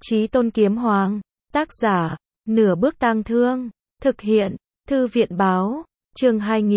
Chí Tôn Kiếm Hoàng. Tác giả, Nửa Bước Tang Thương. Thực hiện, Thư viện Báo. Chương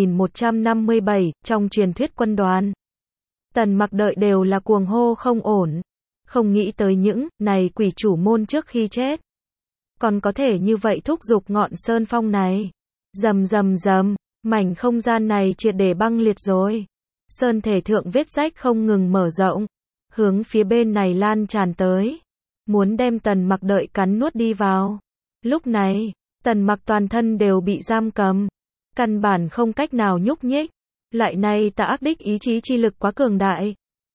2157, trong truyền thuyết quân đoàn. Tần Mặc đợi đều là cuồng hô không ổn. Không nghĩ tới những này quỷ chủ môn trước khi chết còn có thể như vậy thúc giục ngọn sơn phong này. Rầm rầm rầm, mảnh không gian này triệt để băng liệt rồi. Sơn thể thượng vết rách không ngừng mở rộng, hướng phía bên này lan tràn tới, muốn đem Tần Mặc đợi cắn nuốt đi vào. Lúc này, Tần Mặc toàn thân đều bị giam cầm, căn bản không cách nào nhúc nhích. Lại này tà ác đích ý chí chi lực quá cường đại.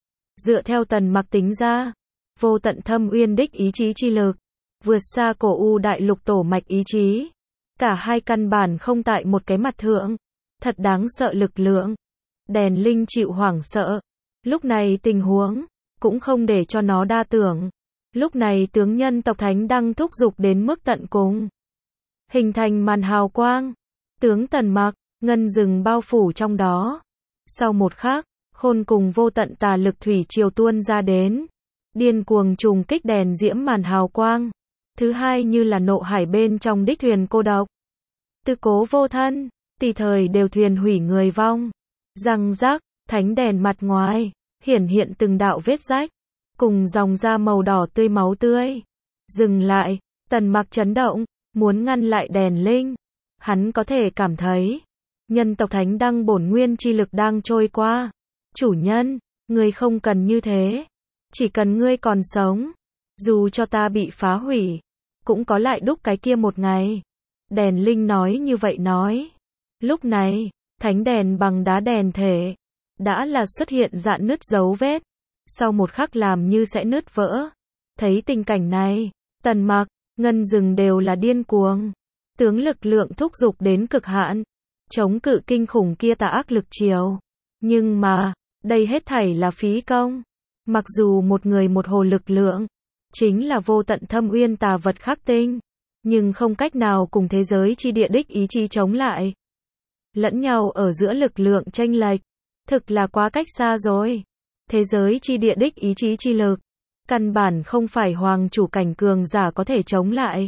Dựa theo Tần Mặc tính ra, vô tận thâm uyên đích ý chí chi lực vượt xa cổ u đại lục tổ mạch ý chí. Cả hai căn bản không tại một cái mặt thượng. Thật đáng sợ lực lượng. Đèn Linh chịu hoảng sợ. Lúc này tình huống cũng không để cho nó đa tưởng. Lúc này tướng nhân tộc Thánh Đăng thúc giục đến mức tận cùng, hình thành màn hào quang. Tướng Tần Mặc, ngân rừng bao phủ trong đó. Sau một khắc, khôn cùng vô tận tà lực thủy triều tuôn ra đến, điên cuồng trùng kích đèn diễm màn hào quang. Thứ hai như là nộ hải bên trong đích thuyền cô độc. Tư cố vô thân, tùy thời đều thuyền hủy người vong. Răng rắc, thánh đèn mặt ngoài hiển hiện từng đạo vết rách, cùng dòng da màu đỏ tươi máu tươi. Dừng lại, Tần Mặc chấn động, muốn ngăn lại đèn linh. Hắn có thể cảm thấy nhân tộc Thánh Đăng bổn nguyên chi lực đang trôi qua. Chủ nhân, ngươi không cần như thế, chỉ cần ngươi còn sống, dù cho ta bị phá hủy, cũng có lại đúc cái kia một ngày. Đèn linh nói như vậy nói. Lúc này, thánh đèn bằng đá đèn thể đã là xuất hiện rạn nứt dấu vết, sau một khắc làm như sẽ nứt vỡ. Thấy tình cảnh này, Tần Mặc, ngân rừng đều là điên cuồng. Tướng lực lượng thúc giục đến cực hạn, chống cự kinh khủng kia tà ác lực chiều. Nhưng mà, đây hết thảy là phí công. Mặc dù một người một hồ lực lượng chính là vô tận thâm uyên tà vật khắc tinh, nhưng không cách nào cùng thế giới chi địa đích ý chí chống lại. Lẫn nhau ở giữa lực lượng chênh lệch, thực là quá cách xa rồi. Thế giới chi địa đích ý chí chi lực, căn bản không phải hoàng chủ cảnh cường giả có thể chống lại.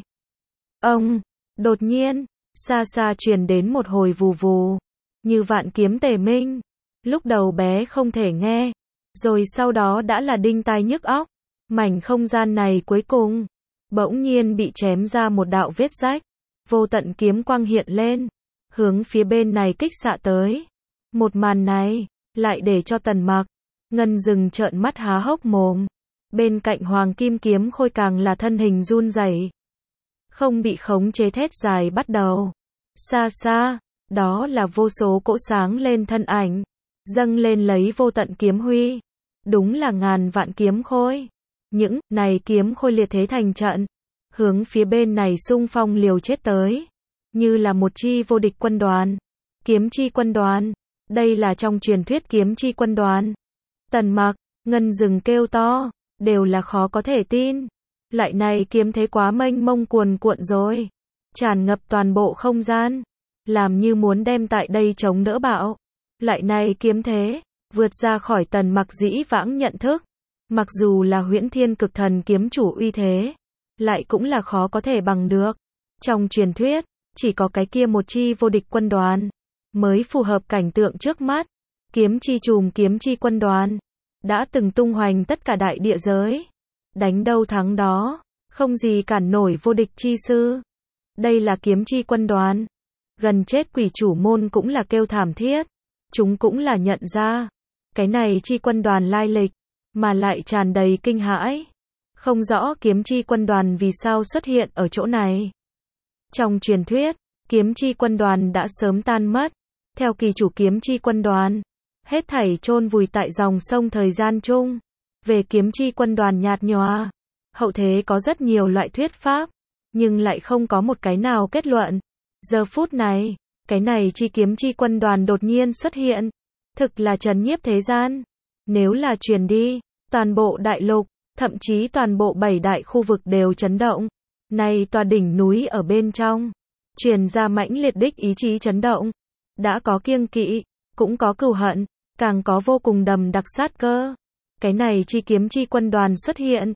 Ông, đột nhiên, xa xa truyền đến một hồi vù vù, như vạn kiếm tề minh. Lúc đầu bé không thể nghe, rồi sau đó đã là đinh tai nhức óc. Mảnh không gian này cuối cùng bỗng nhiên bị chém ra một đạo vết rách, vô tận kiếm quang hiện lên, hướng phía bên này kích xạ tới. Một màn này lại để cho Tần Mặc, ngân rừng trợn mắt há hốc mồm. Bên cạnh hoàng kim kiếm khôi càng là thân hình run rẩy, không bị khống chế thét dài bắt đầu. Xa xa, đó là vô số cỗ sáng lên thân ảnh, dâng lên lấy vô tận kiếm huy. Đúng là ngàn vạn kiếm khôi. Những này kiếm khôi liệt thế thành trận, hướng phía bên này xung phong liều chết tới, như là một chi vô địch quân đoàn. Kiếm chi quân đoàn, đây là trong truyền thuyết kiếm chi quân đoàn. Tần Mặc, ngân rừng kêu to, đều là khó có thể tin. Lại này kiếm thế quá mênh mông cuồn cuộn rồi, tràn ngập toàn bộ không gian, làm như muốn đem tại đây chống đỡ bão. Lại này kiếm thế vượt ra khỏi Tần Mặc dĩ vãng nhận thức. Mặc dù là Huyễn Thiên Cực Thần kiếm chủ uy thế, lại cũng là khó có thể bằng được. Trong truyền thuyết, chỉ có cái kia một chi vô địch quân đoàn mới phù hợp cảnh tượng trước mắt. Kiếm chi trùm kiếm chi quân đoàn đã từng tung hoành tất cả đại địa giới, đánh đâu thắng đó, không gì cản nổi vô địch chi sư. Đây là kiếm chi quân đoàn. Gần chết quỷ chủ môn cũng là kêu thảm thiết. Chúng cũng là nhận ra cái này chi quân đoàn lai lịch, mà lại tràn đầy kinh hãi. Không rõ kiếm chi quân đoàn vì sao xuất hiện ở chỗ này. Trong truyền thuyết, kiếm chi quân đoàn đã sớm tan mất. Theo kỳ chủ kiếm chi quân đoàn, hết thảy chôn vùi tại dòng sông thời gian chung. Về kiếm chi quân đoàn nhạt nhòa, hậu thế có rất nhiều loại thuyết pháp, nhưng lại không có một cái nào kết luận. Giờ phút này, cái này chi kiếm chi quân đoàn đột nhiên xuất hiện, thực là trấn nhiếp thế gian. Nếu là truyền đi, toàn bộ đại lục, thậm chí toàn bộ 7 đại khu vực đều chấn động. Này tòa đỉnh núi ở bên trong, truyền ra mãnh liệt đích ý chí chấn động. Đã có kiêng kỵ, cũng có cừu hận, càng có vô cùng đầm đặc sát cơ. Cái này chi kiếm chi quân đoàn xuất hiện,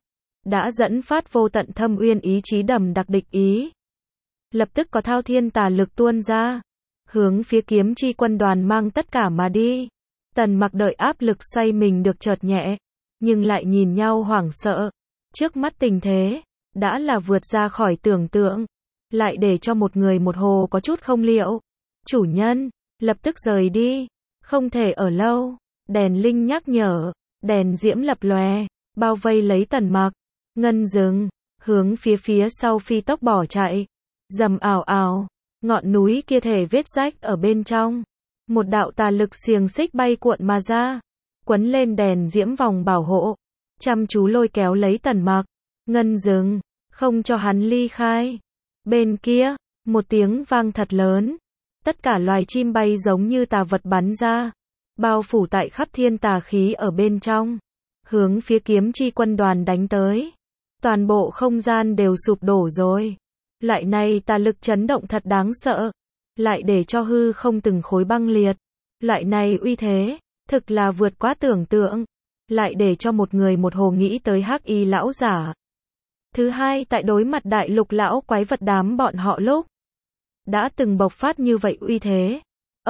đã dẫn phát vô tận thâm uyên ý chí đầm đặc địch ý. Lập tức có thao thiên tà lực tuôn ra, hướng phía kiếm chi quân đoàn mang tất cả mà đi. Tần Mặc đợi áp lực xoay mình được chợt nhẹ, nhưng lại nhìn nhau hoảng sợ. Trước mắt tình thế, đã là vượt ra khỏi tưởng tượng, lại để cho một người một hồ có chút không liệu. Chủ nhân, lập tức rời đi, không thể ở lâu. Đèn linh nhắc nhở, đèn diễm lập lòe, bao vây lấy Tần Mặc. Ngân dừng, hướng phía sau phi tốc bỏ chạy. Rầm ào ào, ngọn núi kia thể vết rách ở bên trong. Một đạo tà lực xiềng xích bay cuộn mà ra, quấn lên đèn diễm vòng bảo hộ, chăm chú lôi kéo lấy Tần Mặc. Ngân dừng, không cho hắn ly khai. Bên kia, một tiếng vang thật lớn. Tất cả loài chim bay giống như tà vật bắn ra, bao phủ tại khắp thiên tà khí ở bên trong, hướng phía kiếm chi quân đoàn đánh tới. Toàn bộ không gian đều sụp đổ rồi. Lại này tà lực chấn động thật đáng sợ, lại để cho hư không từng khối băng liệt. Lại này uy thế, thực là vượt quá tưởng tượng, lại để cho một người một hồ nghĩ tới Hắc Y lão giả. Thứ hai, tại đối mặt đại lục lão quái vật đám bọn họ lúc đã từng bộc phát như vậy uy thế.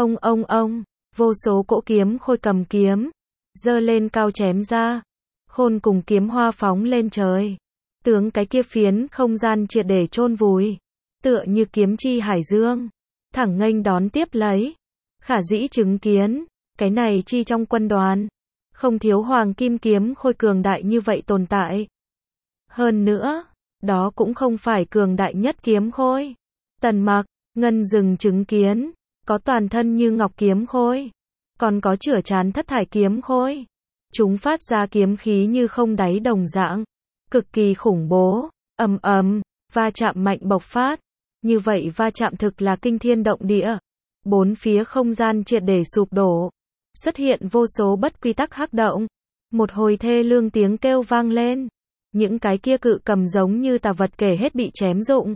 Ông, vô số cỗ kiếm khôi cầm kiếm, giơ lên cao chém ra, khôn cùng kiếm hoa phóng lên trời. Tướng cái kia phiến không gian triệt để chôn vùi, tựa như kiếm chi hải dương, thẳng nghênh đón tiếp lấy. Khả dĩ chứng kiến, cái này chi trong quân đoàn, không thiếu hoàng kim kiếm khôi cường đại như vậy tồn tại. Hơn nữa, đó cũng không phải cường đại nhất kiếm khôi. Tần Mặc, Ngân dừng chứng kiến, có toàn thân như ngọc kiếm khôi, còn có chửa trán thất thải kiếm khôi. Chúng phát ra kiếm khí như không đáy đồng dạng, cực kỳ khủng bố. Ầm, va chạm mạnh bộc phát. Như vậy va chạm thực là kinh thiên động địa. Bốn phía không gian triệt để sụp đổ, xuất hiện vô số bất quy tắc hắc động. Một hồi thê lương tiếng kêu vang lên. Những cái kia cự cầm giống như tà vật kể hết bị chém rụng,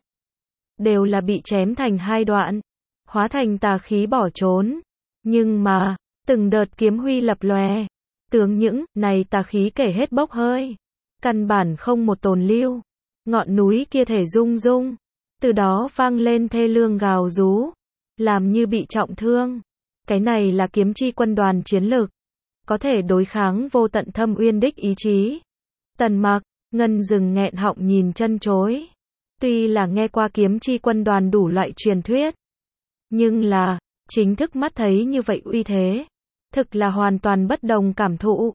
đều là bị chém thành hai đoạn, hóa thành tà khí bỏ trốn. Nhưng mà, từng đợt kiếm huy lập lòe, tướng những này tà khí kể hết bốc hơi, căn bản không một tồn lưu. Ngọn núi kia thể rung rung, từ đó vang lên thê lương gào rú, làm như bị trọng thương. Cái này là kiếm chi quân đoàn chiến lực, có thể đối kháng vô tận thâm uyên đích ý chí. Tần Mặc, Ngân dừng nghẹn họng nhìn chân chối. Tuy là nghe qua kiếm chi quân đoàn đủ loại truyền thuyết, nhưng là, chính thức mắt thấy như vậy uy thế, thực là hoàn toàn bất đồng cảm thụ.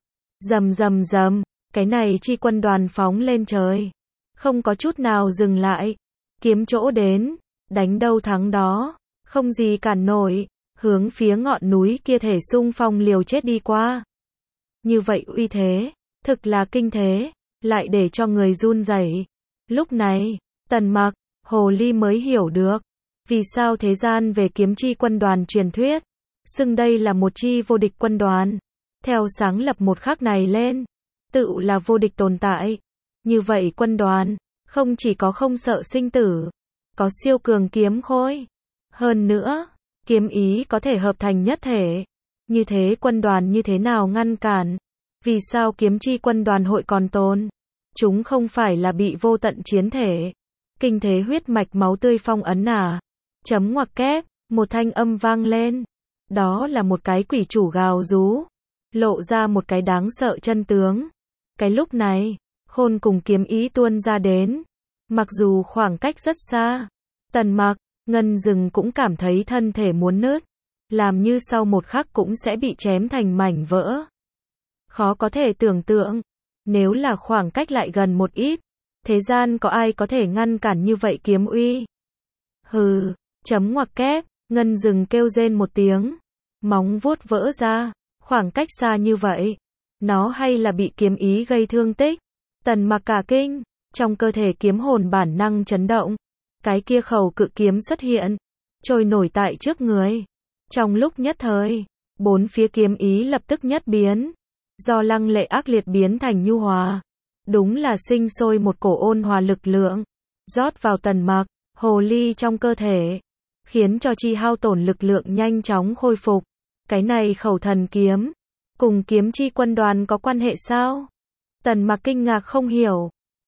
Rầm, cái này chi quân đoàn phóng lên trời, không có chút nào dừng lại. Kiếm chỗ đến, đánh đâu thắng đó, không gì cản nổi, hướng phía ngọn núi kia thể xung phong liều chết đi qua. Như vậy uy thế, thực là kinh thế, lại để cho người run rẩy. Lúc này, Tần Mặc, Hồ Ly mới hiểu được, vì sao thế gian về kiếm chi quân đoàn truyền thuyết, xưng đây là một chi vô địch quân đoàn. Theo sáng lập một khắc này lên, tự là vô địch tồn tại. Như vậy quân đoàn, không chỉ có không sợ sinh tử, có siêu cường kiếm khôi. Hơn nữa, kiếm ý có thể hợp thành nhất thể. Như thế quân đoàn như thế nào ngăn cản? Vì sao kiếm chi quân đoàn hội còn tồn? Chúng không phải là bị vô tận chiến thể, kinh thế huyết mạch máu tươi phong ấn à? Chấm ngoặc kép, một thanh âm vang lên. Đó là một cái quỷ chủ gào rú, lộ ra một cái đáng sợ chân tướng. Cái lúc này, khôn cùng kiếm ý tuôn ra đến. Mặc dù khoảng cách rất xa, Tần Mặc, Ngân dừng cũng cảm thấy thân thể muốn nứt, làm như sau một khắc cũng sẽ bị chém thành mảnh vỡ. Khó có thể tưởng tượng, nếu là khoảng cách lại gần một ít, thế gian có ai có thể ngăn cản như vậy kiếm uy? Hừ, chấm ngoặc kép, Ngân dừng kêu rên một tiếng, móng vuốt vỡ ra, khoảng cách xa như vậy, nó hay là bị kiếm ý gây thương tích? Tần Mặc cả kinh, trong cơ thể kiếm hồn bản năng chấn động, cái kia khẩu cự kiếm xuất hiện, trôi nổi tại trước người. Trong lúc nhất thời, bốn phía kiếm ý lập tức nhất biến, do lăng lệ ác liệt biến thành nhu hòa. Đúng là sinh sôi một cổ ôn hòa lực lượng, rót vào Tần Mặc, Hồ Ly trong cơ thể, khiến cho chi hao tổn lực lượng nhanh chóng khôi phục. Cái này khẩu thần kiếm, cùng kiếm chi quân đoàn có quan hệ sao? Tần Mặc kinh ngạc không hiểu.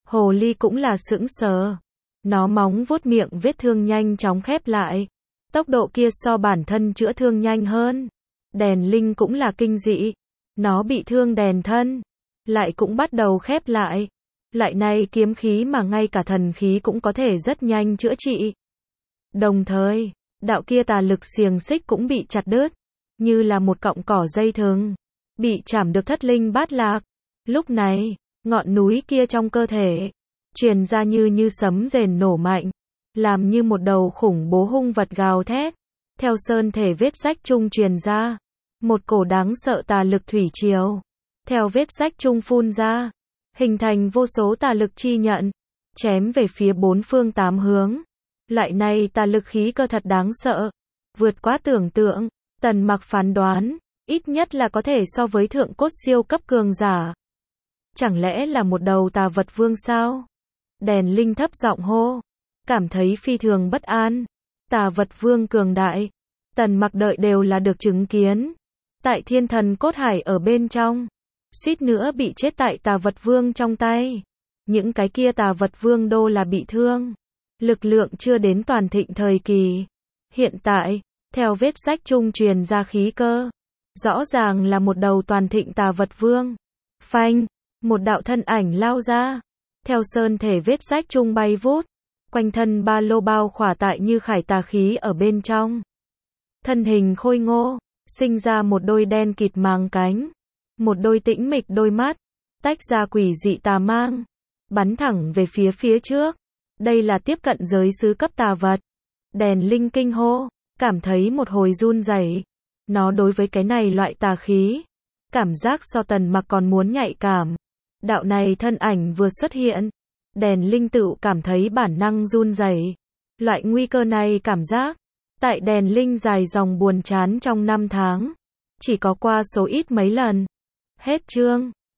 Hồ ly cũng là sững sờ. Nó móng vuốt miệng vết thương nhanh chóng khép lại. Tốc độ kia so bản thân chữa thương nhanh hơn. Đèn linh cũng là kinh dị. Nó bị thương đèn thân, lại cũng bắt đầu khép lại. Lại này kiếm khí mà ngay cả thần khí cũng có thể rất nhanh chữa trị. Đồng thời, đạo kia tà lực xiềng xích cũng bị chặt đứt, như là một cọng cỏ dây thừng, bị chảm được thất linh bát lạc. Lúc này, ngọn núi kia trong cơ thể, truyền ra như sấm rền nổ mạnh, làm như một đầu khủng bố hung vật gào thét. Theo sơn thể vết rách chung truyền ra, một cổ đáng sợ tà lực thủy triều. Theo vết rách chung phun ra, hình thành vô số tà lực chi nhận, chém về phía bốn phương tám hướng. Lại này tà lực khí cơ thật đáng sợ, vượt quá tưởng tượng. Tần Mặc phán đoán, ít nhất là có thể so với thượng cốt siêu cấp cường giả. Chẳng lẽ là một đầu tà vật vương sao? Đèn linh thấp giọng hô, cảm thấy phi thường bất an. Tà vật vương cường đại, Tần Mặc đợi đều là được chứng kiến. Tại thiên thần cốt hải ở bên trong, suýt nữa bị chết tại tà vật vương trong tay. Những cái kia tà vật vương đô là bị thương, lực lượng chưa đến toàn thịnh thời kỳ. Hiện tại, theo vết rách chung truyền ra khí cơ, rõ ràng là một đầu toàn thịnh tà vật vương. Phanh, một đạo thân ảnh lao ra, theo sơn thể vết rách chung bay vút, quanh thân ba lô bao khỏa tại như khải tà khí ở bên trong. Thân hình khôi ngô, sinh ra một đôi đen kịt màng cánh, một đôi tĩnh mịch đôi mắt, tách ra quỷ dị tà mang, bắn thẳng về phía trước. Đây là tiếp cận giới sứ cấp tà vật. Đèn linh kinh hô, cảm thấy một hồi run rẩy. Nó đối với cái này loại tà khí, cảm giác so Tần Mặc còn muốn nhạy cảm. Đạo này thân ảnh vừa xuất hiện, đèn linh tự cảm thấy bản năng run rẩy. Loại nguy cơ này cảm giác, tại đèn linh dài dòng buồn chán trong 5 tháng, chỉ có qua số ít mấy lần. Hết chương.